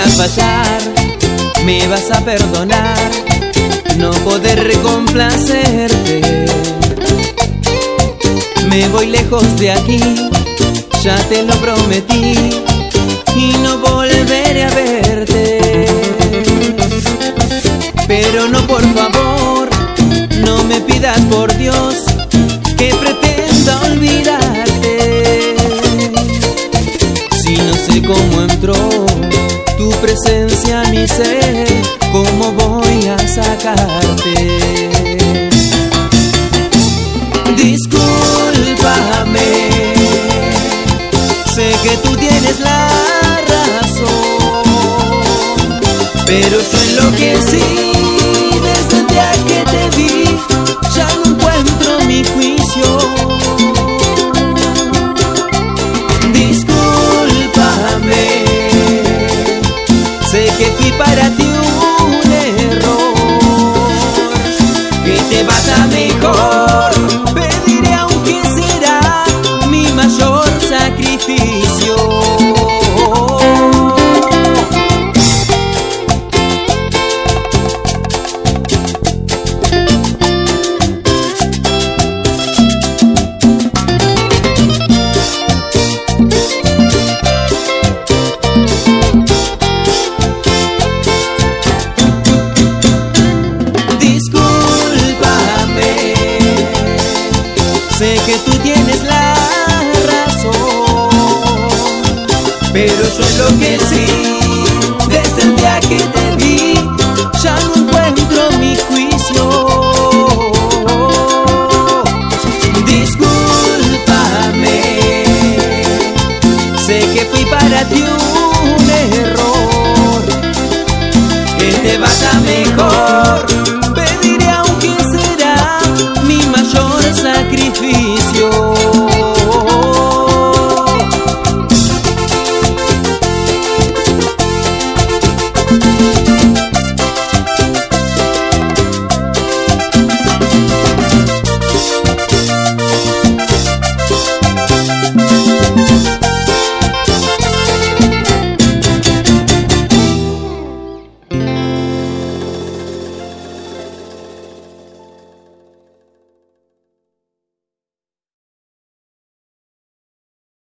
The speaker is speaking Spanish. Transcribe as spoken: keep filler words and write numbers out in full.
fallar, me vas a perdonar, no poder recomplacerte. Me voy lejos de aquí, ya te lo prometí, y no volveré a verte. Pero no, por favor, no me pidas por Dios que pretenda olvidarte. Si no sé cómo entró tu presencia a mi ser, ¿cómo voy a sacarte? Discúlpame, sé que tú tienes la razón, pero yo enloquecí desde el día que te vi, ya no encuentro mi juicio. Discúlpame, sé que fui para ti un error, que te vaya mejor, pediré aunque será mi mayor sacrificio. Sé que tú tienes la razón, pero yo enloquecí desde el día que te